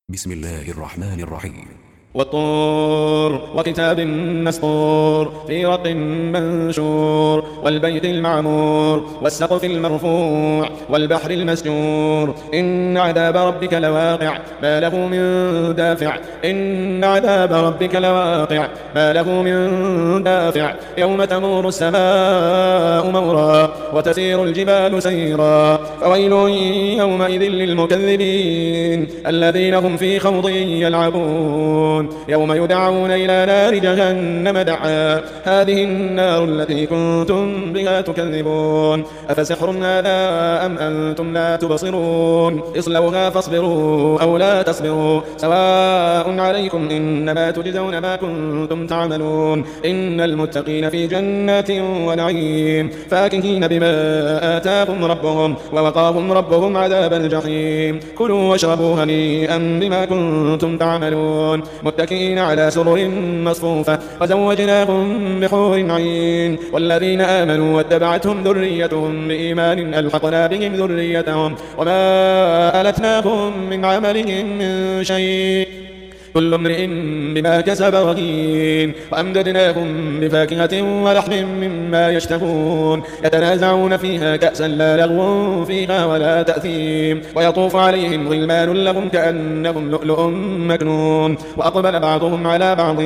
بسم الله الرحمن الرحيم. والطور وكتاب مسطور في رق منشور والبيت المعمور والسقف المرفوع والبحر المسجور إن عذاب ربك لواقع ما له من دافع إن عذاب ربك لواقع ما له من دافع يوم تمور السماء مورا وتسير الجبال سيرا فويل يومئذ للمكذبين الذين هم في خوض يلعبون يوم يدعون إلى نار جهنم دعا هذه النار التي كنتم بها تكذبون أفسحر هذا أم أنتم لا تبصرون اصلوها فاصبروا أو لا تصبروا سواء عليكم إنما تجزون ما كنتم تعملون إن المتقين في جنات ونعيم فاكهين بما آتاهم ربهم ووقاهم ربهم عذاب الجحيم كلوا واشربوا هنيئا بما كنتم تعملون متكئين على سرر مصفوفة وزوجناهم بحور عين والذين آمنوا واتبعتهم ذريتهم بإيمان ألحقنا بهم ذريتهم وما ألتناهم من عملهم من شيء كل امرئ بما كسب رهين وأمددناهم بفاكهة ولحم مما يشتهون يتنازعون فيها كأسا لا لغو فيها ولا تأثيم ويطوف عليهم غلمان لهم كأنهم لؤلؤ مكنون وأقبل بعضهم على بعض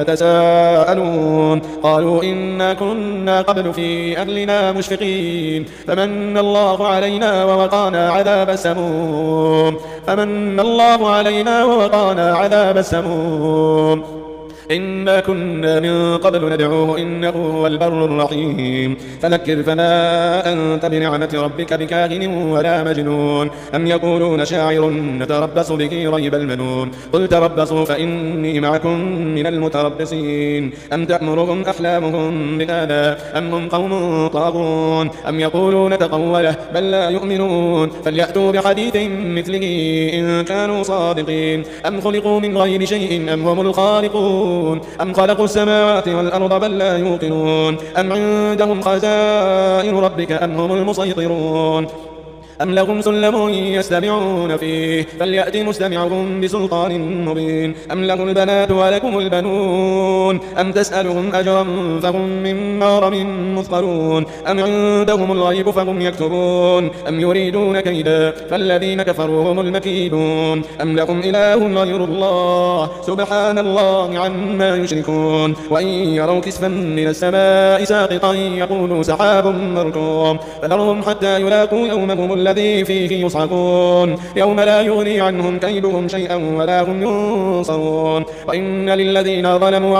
يتساءلون قالوا إنا كنا قبل في أهلنا مشفقين فمن الله علينا ووقانا عذاب السموم فمن الله علينا ووقانا عذاب السموم إنا كنا من قبل ندعوه إنه هو البر الرحيم فذكر فما أنت بنعمة ربك بكاهن ولا مجنون أم يقولون شاعر نتربص به ريب المنون قل تربصوا فإني معكم من المتربصين أم تأمرهم أحلامهم بهذا أم هم قوم طاغون أم يقولون تقوله بل لا يؤمنون فليأتوا بحديث مثله إن كانوا صادقين أم خلقوا من غير شيء أم هم الخالقون أم خلقوا السماوات والأرض بل لا يوقنون أم عندهم خزائن ربك أم هم المسيطرون أم لهم سلم يستمعون فيه فليأتي مستمعهم بسلطان مبين أم لهم البنات ولكم البنون أم تسألهم أجرا فهم من مغرم مثقلون أم عندهم الغيب فهم يكتبون أم يريدون كيدا فالذين كفروا هم المكيدون أم لهم إله غير الله سبحان الله عما يشركون وإن يروا كسفا من السماء ساقطا يقولوا سحاب مركوم فذرهم حتى يلاقوا يومهم الذي فيه يصعقون يوم لا يغني عنهم كيدهم شيئا ولا هم ينصرون وإن للذين ظلموا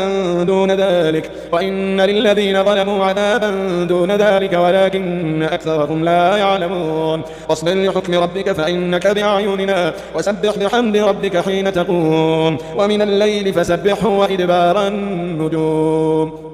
عذابا دون ذلك ولكن أكثرهم لا يعلمون واصبر لحكم ربك فإنك بأعيننا وسبح بحمد ربك حين تقوم ومن الليل فسبحه وإدبار النجوم